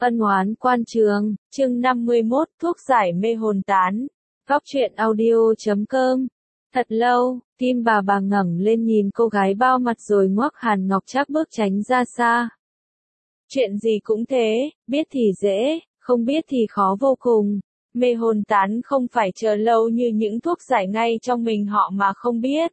Ân oán quan trường, chương 51, thuốc giải mê hồn tán. Góc truyện audio.com. Thật lâu, Kim bà ngẩng lên nhìn cô gái bao mặt rồi ngoắc Hàn Ngọc Trác bước tránh ra xa. Chuyện gì cũng thế, biết thì dễ, không biết thì khó vô cùng. Mê hồn tán không phải chờ lâu như những thuốc giải ngay trong mình họ mà không biết.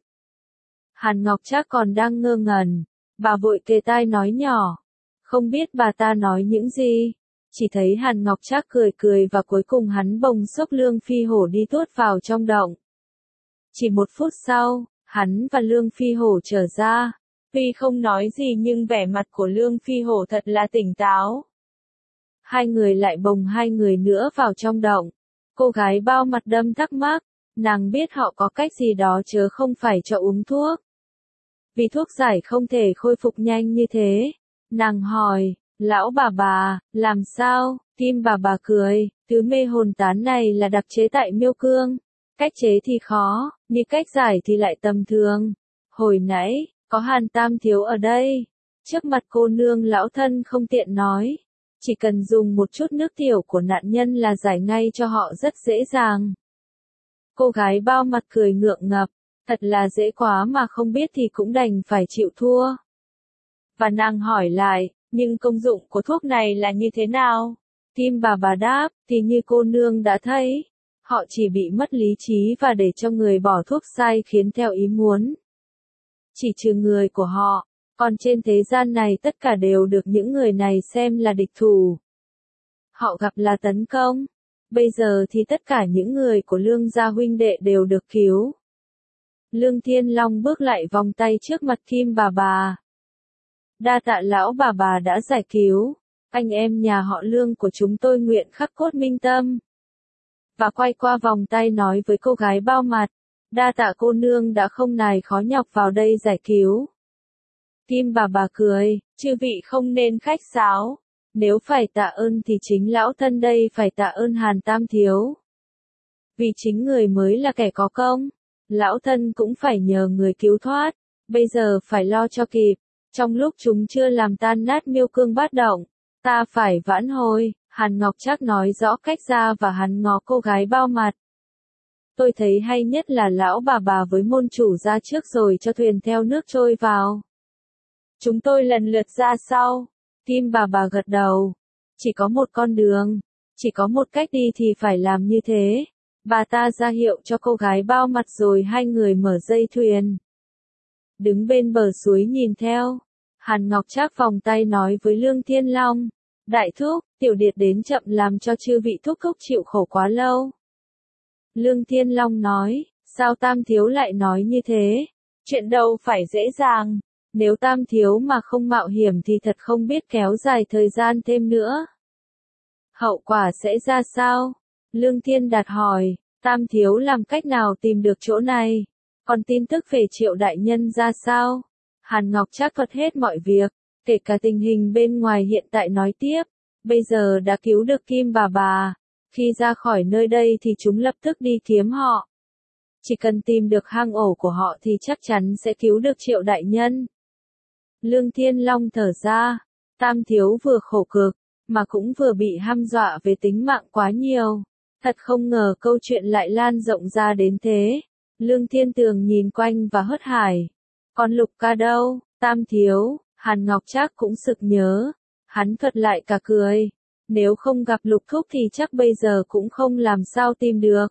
Hàn Ngọc Trác còn đang ngơ ngẩn, bà vội kề tai nói nhỏ. Không biết bà ta nói những gì. Chỉ thấy Hàn Ngọc Trác cười cười và cuối cùng hắn bồng xốc Lương Phi Hổ đi tuốt vào trong động. Chỉ 1 phút sau, hắn và Lương Phi Hổ trở ra. Tuy không nói gì nhưng vẻ mặt của Lương Phi Hổ thật là tỉnh táo. Hai người lại bồng hai người nữa vào trong động. Cô gái bao mặt đâm thắc mắc, nàng biết họ có cách gì đó chớ không phải cho uống thuốc. Vì thuốc giải không thể khôi phục nhanh như thế. Nàng hỏi, lão bà, làm sao? Kim bà cười, thứ mê hồn tán này là đặc chế tại Miêu Cương. Cách chế thì khó, nhưng cách giải thì lại tầm thường. Hồi nãy, có Hàn Tam thiếu ở đây. Trước mặt cô nương lão thân không tiện nói. Chỉ cần dùng một chút nước tiểu của nạn nhân là giải ngay cho họ rất dễ dàng. Cô gái bao mặt cười ngượng ngập, thật là dễ quá mà không biết thì cũng đành phải chịu thua. Và nàng hỏi lại, nhưng công dụng của thuốc này là như thế nào? Kim bà đáp, thì như cô nương đã thấy, họ chỉ bị mất lý trí và để cho người bỏ thuốc sai khiến theo ý muốn. Chỉ trừ người của họ, còn trên thế gian này tất cả đều được những người này xem là địch thủ. Họ gặp là tấn công. Bây giờ thì tất cả những người của Lương gia huynh đệ đều được cứu. Lương Thiên Long bước lại vòng tay trước mặt Kim bà. Đa tạ lão bà đã giải cứu. Anh em nhà họ Lương của chúng tôi nguyện khắc cốt minh tâm. Và quay qua vòng tay nói với cô gái bao mặt. Đa tạ cô nương đã không nài khó nhọc vào đây giải cứu. Kim bà cười, chư vị không nên khách sáo. Nếu phải tạ ơn thì chính lão thân đây phải tạ ơn Hàn Tam thiếu. Vì chính người mới là kẻ có công. Lão thân cũng phải nhờ người cứu thoát. Bây giờ phải lo cho kịp. Trong lúc chúng chưa làm tan nát Miêu Cương bát động, ta phải vãn hồi. Hàn Ngọc Trác nói rõ cách ra và hắn ngó cô gái bao mặt. Tôi thấy hay nhất là lão bà với môn chủ ra trước rồi cho thuyền theo nước trôi vào. Chúng tôi lần lượt ra sau. Kim bà gật đầu. Chỉ có một con đường, chỉ có một cách đi thì phải làm như thế. Bà ta ra hiệu cho cô gái bao mặt rồi hai người mở dây thuyền. Đứng bên bờ suối nhìn theo. Hàn Ngọc Trác vòng tay nói với Lương Thiên Long. Đại thúc, tiểu điệt đến chậm làm cho chư vị thúc chịu khổ quá lâu. Lương Thiên Long nói, sao Tam thiếu lại nói như thế? Chuyện đâu phải dễ dàng. Nếu Tam thiếu mà không mạo hiểm thì thật không biết kéo dài thời gian thêm nữa. Hậu quả sẽ ra sao? Lương Thiên Đạt hỏi, Tam thiếu làm cách nào tìm được chỗ này? Còn tin tức về Triệu đại nhân ra sao? Hàn Ngọc Trác thuật hết mọi việc, kể cả tình hình bên ngoài hiện tại nói tiếp. Bây giờ đã cứu được Kim bà. Khi ra khỏi nơi đây thì chúng lập tức đi kiếm họ. Chỉ cần tìm được hang ổ của họ thì chắc chắn sẽ cứu được Triệu đại nhân. Lương Thiên Long thở ra, Tam thiếu vừa khổ cực, mà cũng vừa bị hăm dọa về tính mạng quá nhiều. Thật không ngờ câu chuyện lại lan rộng ra đến thế. Lương Thiên Tường nhìn quanh và hớt hải. Còn Lục ca đâu? Tam thiếu, Hàn Ngọc Trác cũng sực nhớ. Hắn thuật lại cả cười. Nếu không gặp Lục thúc thì chắc bây giờ cũng không làm sao tìm được.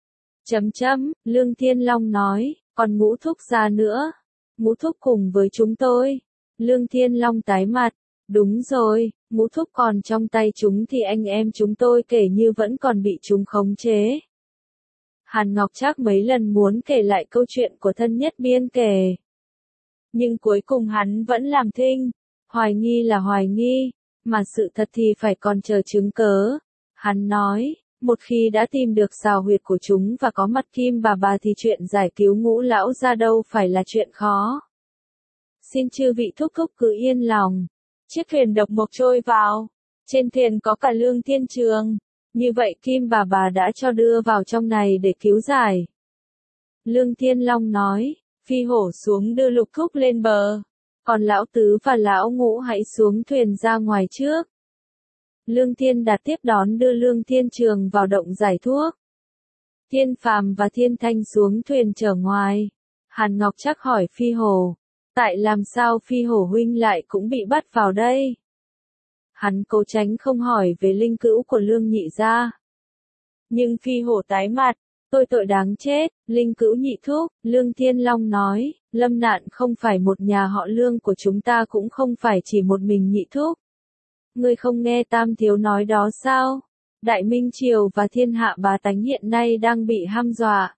Lương Thiên Long nói, còn Ngũ thúc ra nữa. Ngũ thúc cùng với chúng tôi. Lương Thiên Long tái mặt. Đúng rồi, Ngũ thúc còn trong tay chúng thì anh em chúng tôi kể như vẫn còn bị chúng khống chế. Hàn Ngọc Trác mấy lần muốn kể lại câu chuyện của thân nhất biên kể. Nhưng cuối cùng hắn vẫn làm thinh. Hoài nghi là hoài nghi, mà sự thật thì phải còn chờ chứng cớ. Hắn nói, một khi đã tìm được xào huyệt của chúng và có mặt Kim bà thì chuyện giải cứu Ngũ lão ra đâu phải là chuyện khó. Xin chư vị thúc cứ yên lòng. Chiếc thuyền độc mộc trôi vào. Trên thuyền có cả Lương Thiên Trường. Như vậy Kim bà đã cho đưa vào trong này để cứu giải. Lương Thiên Long nói, Phi Hổ xuống đưa Lục thúc lên bờ. Còn lão tứ và lão Ngũ hãy xuống thuyền ra ngoài trước. Lương Thiên Đạt tiếp đón đưa Lương Thiên Trường vào động giải thuốc. Thiên Phàm và Thiên Thanh xuống thuyền chở ngoài. Hàn Ngọc Trác hỏi Phi Hổ, tại làm sao Phi Hổ huynh lại cũng bị bắt vào đây? Hắn cố tránh không hỏi về linh cữu của Lương nhị gia. Nhưng Phi Hổ tái mặt, tôi tội đáng chết, linh cữu nhị thúc, Lương Thiên Long nói, lâm nạn không phải một nhà họ Lương của chúng ta cũng không phải chỉ một mình nhị thúc. Ngươi không nghe Tam Thiếu nói đó sao? Đại Minh Triều và thiên hạ bá tánh hiện nay đang bị hăm dọa.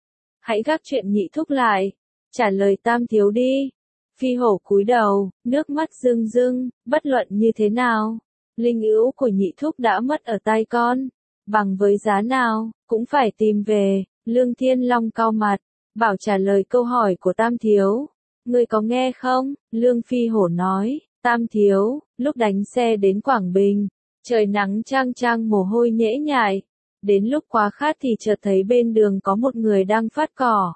Hãy gác chuyện nhị thúc lại, trả lời Tam Thiếu đi. Phi Hổ cúi đầu, nước mắt rưng rưng, bất luận như thế nào, linh cữu của nhị thúc đã mất ở tay con, bằng với giá nào, cũng phải tìm về. Lương Thiên Long cau mặt, bảo trả lời câu hỏi của Tam Thiếu. Ngươi có nghe không? Lương Phi Hổ nói, Tam Thiếu, lúc đánh xe đến Quảng Bình, trời nắng chang chang mồ hôi nhễ nhại. Đến lúc quá khát thì chợt thấy bên đường có một người đang phát cỏ.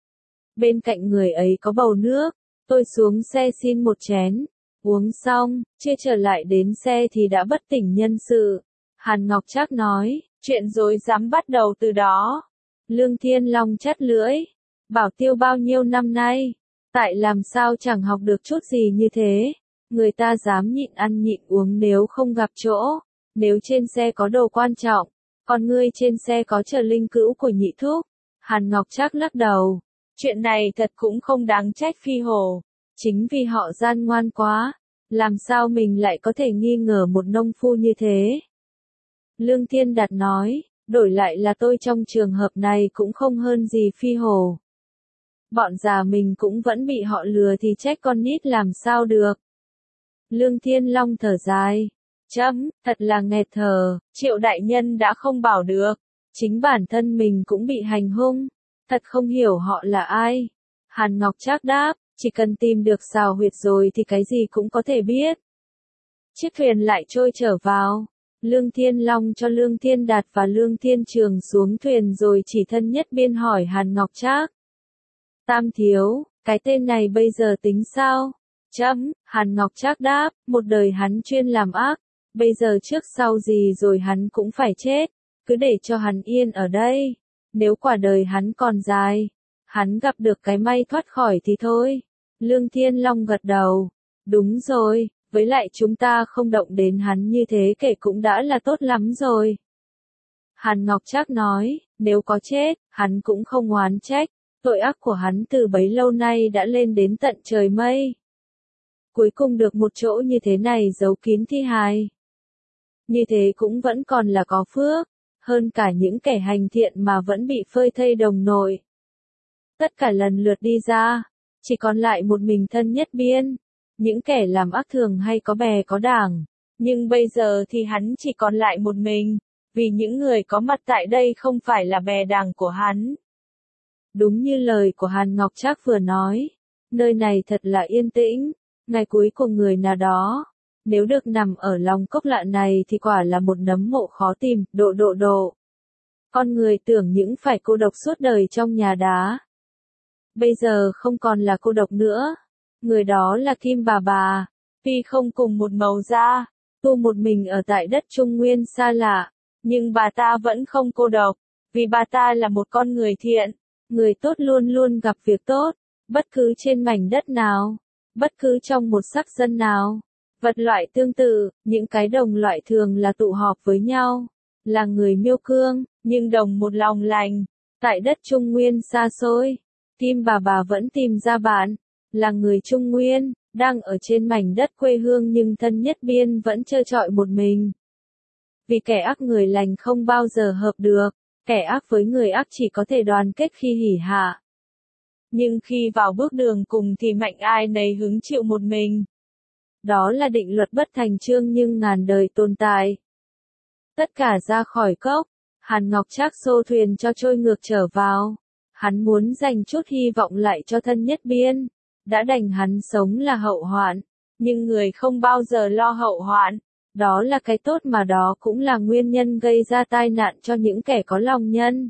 Bên cạnh người ấy có bầu nước, tôi xuống xe xin một chén, uống xong, chưa trở lại đến xe thì đã bất tỉnh nhân sự. Hàn Ngọc Trác nói, chuyện dối dám bắt đầu từ đó. Lương Thiên Long chắt lưỡi, bảo Tiêu bao nhiêu năm nay, tại làm sao chẳng học được chút gì như thế. Người ta dám nhịn ăn nhịn uống nếu không gặp chỗ, nếu trên xe có đồ quan trọng, còn ngươi trên xe có chở linh cữu của nhị thúc. Hàn Ngọc Trác lắc đầu, chuyện này thật cũng không đáng trách Phi Hổ, chính vì họ gian ngoan quá, làm sao mình lại có thể nghi ngờ một nông phu như thế. Lương Thiên Đạt nói, đổi lại là tôi trong trường hợp này cũng không hơn gì Phi Hổ. Bọn già mình cũng vẫn bị họ lừa thì trách con nít làm sao được. Lương Thiên Long thở dài, thật là nghẹt thở, Triệu đại nhân đã không bảo được, chính bản thân mình cũng bị hành hung, thật không hiểu họ là ai. Hàn Ngọc Trác đáp, chỉ cần tìm được xào huyệt rồi thì cái gì cũng có thể biết. Chiếc thuyền lại trôi trở vào, Lương Thiên Long cho Lương Thiên Đạt và Lương Thiên Trường xuống thuyền rồi chỉ thân nhất biên hỏi Hàn Ngọc Trác. Tam Thiếu, cái tên này bây giờ tính sao? Hàn Ngọc Trác đáp, một đời hắn chuyên làm ác, bây giờ trước sau gì rồi hắn cũng phải chết, cứ để cho hắn yên ở đây, nếu quả đời hắn còn dài, hắn gặp được cái may thoát khỏi thì thôi. Lương Thiên Long gật đầu, đúng rồi, với lại chúng ta không động đến hắn như thế kể cũng đã là tốt lắm rồi. Hàn Ngọc Trác nói, nếu có chết, hắn cũng không oán trách, tội ác của hắn từ bấy lâu nay đã lên đến tận trời mây. Cuối cùng được một chỗ như thế này giấu kín thi hài. Như thế cũng vẫn còn là có phước, hơn cả những kẻ hành thiện mà vẫn bị phơi thây đồng nội. Tất cả lần lượt đi ra, chỉ còn lại một mình thân nhất biên, những kẻ làm ác thường hay có bè có đảng, nhưng bây giờ thì hắn chỉ còn lại một mình, vì những người có mặt tại đây không phải là bè đảng của hắn. Đúng như lời của Hàn Ngọc Trác vừa nói, nơi này thật là yên tĩnh, ngày cuối cùng người nào đó, nếu được nằm ở lòng cốc lạ này thì quả là một nấm mộ khó tìm, độ. Con người tưởng những phải cô độc suốt đời trong nhà đá. Bây giờ không còn là cô độc nữa, người đó là Kim bà, tuy không cùng một màu da, tu một mình ở tại đất Trung Nguyên xa lạ, nhưng bà ta vẫn không cô độc, vì bà ta là một con người thiện, người tốt luôn luôn gặp việc tốt, bất cứ trên mảnh đất nào, bất cứ trong một sắc dân nào. Vật loại tương tự, những cái đồng loại thường là tụ họp với nhau, là người Miêu Cương, nhưng đồng một lòng lành. Tại đất Trung Nguyên xa xôi, Kim bà vẫn tìm ra bạn, là người Trung Nguyên, đang ở trên mảnh đất quê hương nhưng thân nhất biên vẫn trơ trọi một mình. Vì kẻ ác người lành không bao giờ hợp được, kẻ ác với người ác chỉ có thể đoàn kết khi hỉ hạ. Nhưng khi vào bước đường cùng thì mạnh ai nấy hứng chịu một mình. Đó là định luật bất thành chương nhưng ngàn đời tồn tại. Tất cả ra khỏi cốc, Hàn Ngọc Trác xô thuyền cho trôi ngược trở vào. Hắn muốn dành chút hy vọng lại cho thân nhất biên. Đã đành hắn sống là hậu hoạn, nhưng người không bao giờ lo hậu hoạn. Đó là cái tốt mà đó cũng là nguyên nhân gây ra tai nạn cho những kẻ có lòng nhân.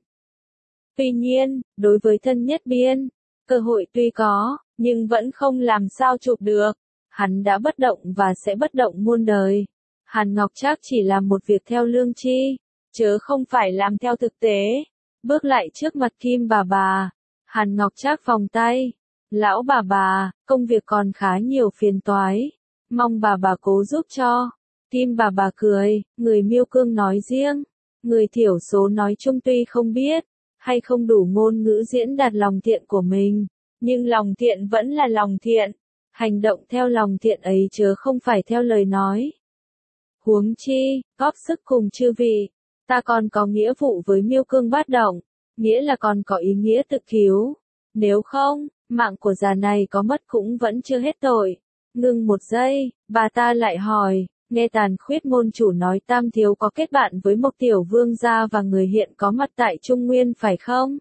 Tuy nhiên, đối với thân nhất biên, cơ hội tuy có, nhưng vẫn không làm sao chụp được. Hắn đã bất động và sẽ bất động muôn đời. Hàn Ngọc Trác chỉ làm một việc theo lương tri, chớ không phải làm theo thực tế. Bước lại trước mặt Kim bà, Hàn Ngọc Trác vòng tay. Lão bà, công việc còn khá nhiều phiền toái, mong bà cố giúp cho. Kim bà cười, người Miêu Cương nói riêng, người thiểu số nói chung tuy không biết, hay không đủ ngôn ngữ diễn đạt lòng thiện của mình, nhưng lòng thiện vẫn là lòng thiện, hành động theo lòng thiện ấy chớ không phải theo lời nói. Huống chi, góp sức cùng chư vị, ta còn có nghĩa vụ với Miêu Cương Bát Động, nghĩa là còn có ý nghĩa tự cứu, nếu không, mạng của già này có mất cũng vẫn chưa hết tội. Ngừng một giây, bà ta lại hỏi, nghe Tàn Khuyết môn chủ nói Tam thiếu có kết bạn với một tiểu vương gia và người hiện có mặt tại Trung Nguyên phải không?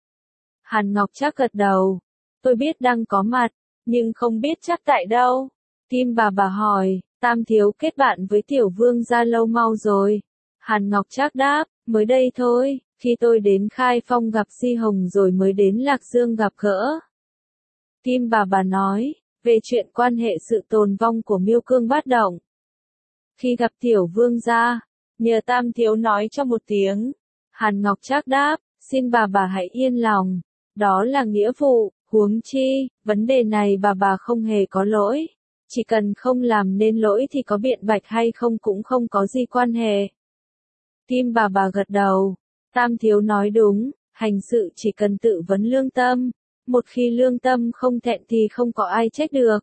Hàn Ngọc Trác gật đầu, tôi biết đang có mặt, nhưng không biết chắc tại đâu. Kim bà hỏi, Tam thiếu kết bạn với tiểu vương gia lâu mau rồi. Hàn Ngọc Trác đáp, mới đây thôi, khi tôi đến Khai Phong gặp Di Hồng rồi mới đến Lạc Dương gặp gỡ. Kim bà nói, về chuyện quan hệ sự tồn vong của Miêu Cương Bát Động. Khi gặp tiểu vương gia, nhờ Tam thiếu nói cho một tiếng. Hàn Ngọc Trác đáp, xin bà hãy yên lòng, đó là nghĩa vụ, huống chi, vấn đề này bà không hề có lỗi. Chỉ cần không làm nên lỗi thì có biện bạch hay không cũng không có gì quan hệ. Kim bà gật đầu, Tam thiếu nói đúng, hành sự chỉ cần tự vấn lương tâm, một khi lương tâm không thẹn thì không có ai trách được.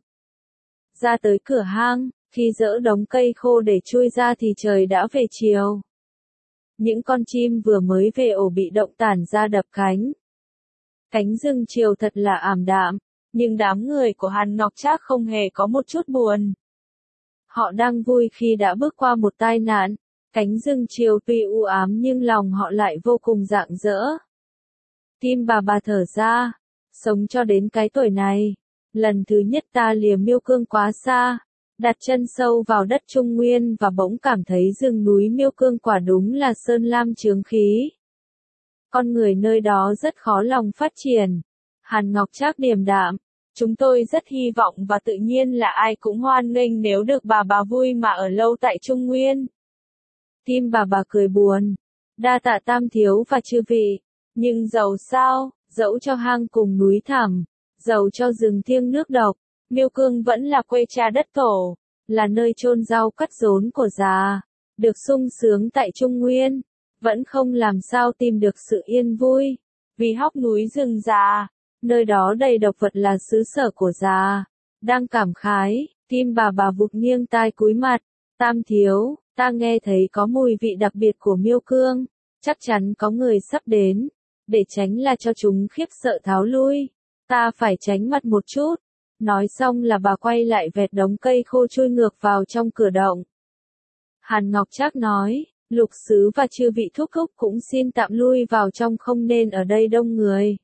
Ra tới cửa hang, khi dỡ đống cây khô để chui ra thì trời đã về chiều. Những con chim vừa mới về ổ bị động tản ra đập cánh. Cánh rừng chiều thật là ảm đạm, nhưng đám người của Hàn Ngọc Trác không hề có một chút buồn. Họ đang vui khi đã bước qua một tai nạn, cánh rừng chiều tuy u ám nhưng lòng họ lại vô cùng rạng rỡ. Kim bà thở ra, sống cho đến cái tuổi này, lần thứ nhất ta lìa Miêu Cương quá xa, đặt chân sâu vào đất Trung Nguyên và bỗng cảm thấy rừng núi Miêu Cương quả đúng là sơn lam chướng khí. Con người nơi đó rất khó lòng phát triển. Hàn Ngọc Trác điềm đạm, chúng tôi rất hy vọng và tự nhiên là ai cũng hoan nghênh nếu được bà vui mà ở lâu tại Trung Nguyên. Kim bà cười buồn, đa tạ Tam thiếu và chư vị, nhưng dẫu sao, dẫu cho hang cùng núi thẳm, dẫu cho rừng thiêng nước độc, Miêu Cương vẫn là quê cha đất tổ, là nơi chôn rau cắt rốn của già, được sung sướng tại Trung Nguyên, vẫn không làm sao tìm được sự yên vui, vì hóc núi rừng già, nơi đó đầy độc vật là xứ sở của già. Đang cảm khái, Kim bà vụt nghiêng tai cúi mặt, Tam thiếu, ta nghe thấy có mùi vị đặc biệt của Miêu Cương, chắc chắn có người sắp đến, để tránh là cho chúng khiếp sợ tháo lui, ta phải tránh mặt một chút. Nói xong là bà quay lại vẹt đống cây khô chui ngược vào trong cửa động. Hàn Ngọc Trác nói, Lục Sứ và chư vị thúc thúc cũng xin tạm lui vào trong, không nên ở đây đông người.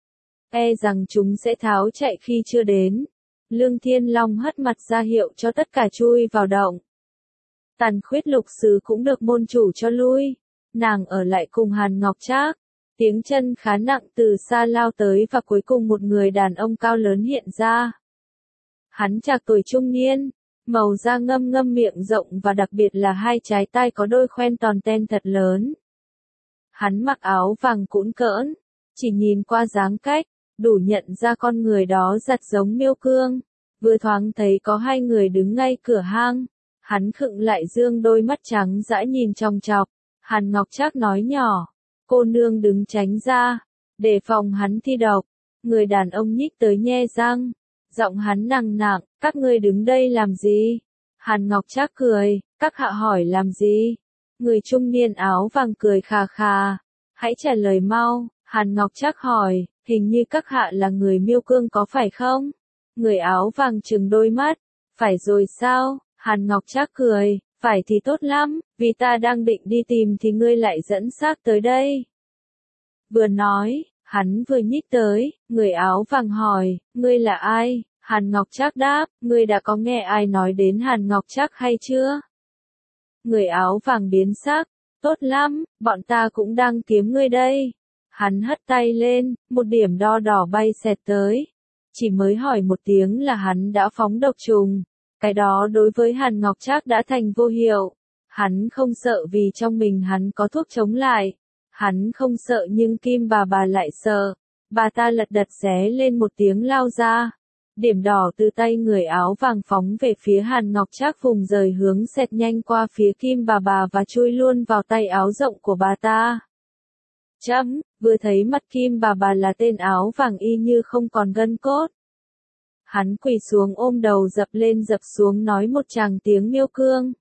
E rằng chúng sẽ tháo chạy khi chưa đến. Lương Thiên Long hất mặt ra hiệu cho tất cả chui vào động. Tàn Khuyết Lục Sứ cũng được môn chủ cho lui. Nàng ở lại cùng Hàn Ngọc Trác. Tiếng chân khá nặng từ xa lao tới và cuối cùng một người đàn ông cao lớn hiện ra. Hắn trạc tuổi trung niên, màu da ngâm miệng rộng và đặc biệt là hai trái tai có đôi khoen tròn ten thật lớn. Hắn mặc áo vàng cũn cỡn, chỉ nhìn qua dáng cách, đủ nhận ra con người đó giật giống Miêu Cương. Vừa thoáng thấy có hai người đứng ngay cửa hang, hắn khựng lại dương đôi mắt trắng dã nhìn chòng chọc. Hàn Ngọc Trác nói nhỏ, cô nương đứng tránh ra, để phòng hắn thi độc. Người đàn ông nhích tới nhe răng, giọng hắn nặng nặng, các ngươi đứng đây làm gì? Hàn Ngọc Trác cười, các hạ hỏi làm gì? Người trung niên áo vàng cười khà khà, hãy trả lời mau. Hàn Ngọc Trác hỏi, hình như các hạ là người Miêu Cương có phải không? Người áo vàng trừng đôi mắt, phải rồi sao? Hàn Ngọc Trác cười, phải thì tốt lắm, vì ta đang định đi tìm thì ngươi lại dẫn xác tới đây. Vừa nói, hắn vừa nhích tới, người áo vàng hỏi, ngươi là ai? Hàn Ngọc Trác đáp, ngươi đã có nghe ai nói đến Hàn Ngọc Trác hay chưa? Người áo vàng biến sắc, tốt lắm, bọn ta cũng đang kiếm ngươi đây. Hắn hất tay lên, một điểm đo đỏ bay xẹt tới. Chỉ mới hỏi một tiếng là hắn đã phóng độc trùng. Cái đó đối với Hàn Ngọc Trác đã thành vô hiệu. Hắn không sợ vì trong mình hắn có thuốc chống lại. Hắn không sợ nhưng Kim bà lại sợ. Bà ta lật đật xé lên một tiếng lao ra. Điểm đỏ từ tay người áo vàng phóng về phía Hàn Ngọc Trác vùng rời hướng xẹt nhanh qua phía Kim bà và chui luôn vào tay áo rộng của bà ta. Chấm, vừa thấy mặt Kim bà là tên áo vàng y như không còn gân cốt. Hắn quỳ xuống ôm đầu dập lên dập xuống nói một tràng tiếng miêu cương.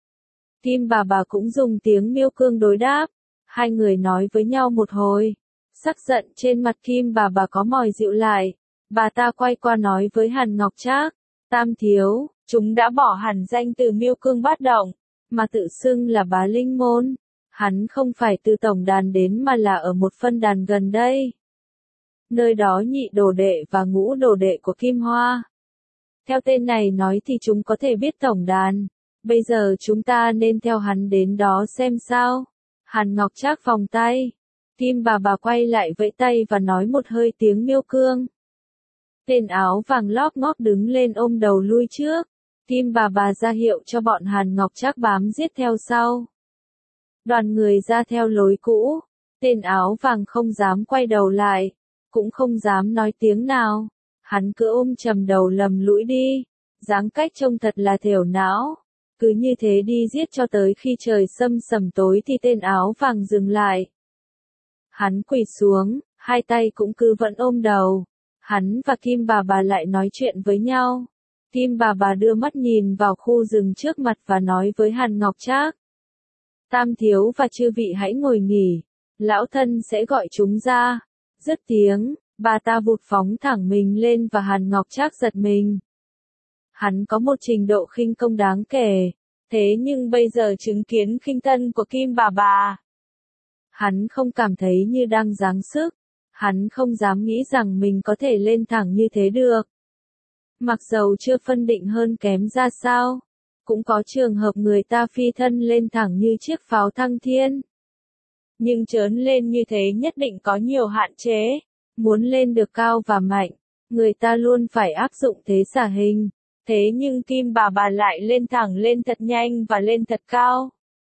Kim bà cũng dùng tiếng miêu cương đối đáp. Hai người nói với nhau một hồi. Sắc giận trên mặt Kim bà có mỏi dịu lại. Bà ta quay qua nói với Hàn Ngọc Trác. Tam thiếu, chúng đã bỏ hẳn danh từ miêu cương bát động, mà tự xưng là bá linh môn. Hắn không phải từ tổng đàn đến mà là ở một phân đàn gần đây. Nơi đó nhị đồ đệ và ngũ đồ đệ của Kim Hoa. Theo tên này nói thì chúng có thể biết tổng đàn. Bây giờ chúng ta nên theo hắn đến đó xem sao. Hàn Ngọc Trác vòng tay. Kim bà quay lại vẫy tay và nói một hơi tiếng miêu cương. Tên áo vàng lóp ngóp đứng lên ôm đầu lui trước. Kim bà ra hiệu cho bọn Hàn Ngọc Trác bám giết theo sau. Đoàn người ra theo lối cũ. Tên áo vàng không dám quay đầu lại. Cũng không dám nói tiếng nào. Hắn cứ ôm trầm đầu lầm lũi đi. Dáng cách trông thật là thểu não. Cứ như thế đi giết cho tới khi trời sâm sầm tối thì tên áo vàng dừng lại. Hắn quỳ xuống, hai tay cũng cứ vẫn ôm đầu. Hắn và Kim bà lại nói chuyện với nhau. Kim bà đưa mắt nhìn vào khu rừng trước mặt và nói với Hàn Ngọc Trác. Tam thiếu và chư vị hãy ngồi nghỉ. Lão thân sẽ gọi chúng ra. Dứt tiếng, bà ta vụt phóng thẳng mình lên và Hàn Ngọc Trác giật mình. Hắn có một trình độ khinh công đáng kể. Thế nhưng bây giờ chứng kiến khinh thân của Kim bà. Hắn không cảm thấy như đang giáng sức. Hắn không dám nghĩ rằng mình có thể lên thẳng như thế được. Mặc dầu chưa phân định hơn kém ra sao. Cũng có trường hợp người ta phi thân lên thẳng như chiếc pháo thăng thiên. Nhưng trớn lên như thế nhất định có nhiều hạn chế. Muốn lên được cao và mạnh, người ta luôn phải áp dụng thế xả hình. Thế nhưng Kim bà lại lên thẳng lên thật nhanh và lên thật cao.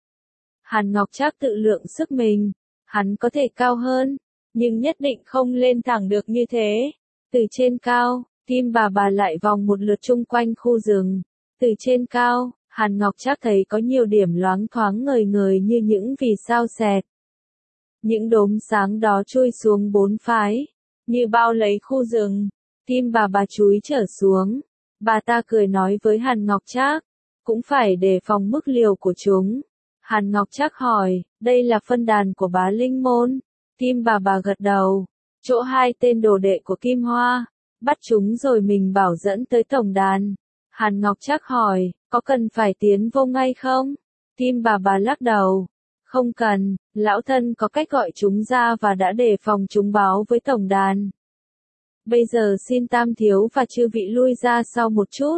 Hàn Ngọc Trác tự lượng sức mình. Hắn có thể cao hơn, nhưng nhất định không lên thẳng được như thế. Từ trên cao, Kim bà lại vòng một lượt chung quanh khu rừng. Từ trên cao, Hàn Ngọc Trác thấy có nhiều điểm loáng thoáng ngời ngời như những vì sao xẹt. Những đốm sáng đó chui xuống bốn phái, như bao lấy khu rừng. Kim bà chúi trở xuống. Bà ta cười nói với Hàn Ngọc Trác, cũng phải đề phòng mức liều của chúng. Hàn Ngọc Trác hỏi, đây là phân đàn của bá linh môn. Kim bà gật đầu. Chỗ hai tên đồ đệ của Kim Hoa. Bắt chúng rồi mình bảo dẫn tới tổng đàn. Hàn Ngọc Trác hỏi, có cần phải tiến vô ngay không? Kim bà lắc đầu. Không cần, lão thân có cách gọi chúng ra và đã đề phòng chúng báo với tổng đàn. Bây giờ xin tam thiếu và chư vị lui ra sau một chút.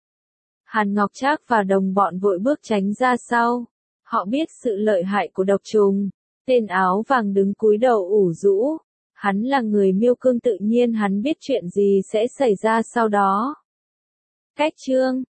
Hàn Ngọc Trác và đồng bọn vội bước tránh ra sau. Họ biết sự lợi hại của độc trùng. Tên áo vàng đứng cúi đầu ủ rũ. Hắn là người miêu cương tự nhiên hắn biết chuyện gì sẽ xảy ra sau đó. Cách chương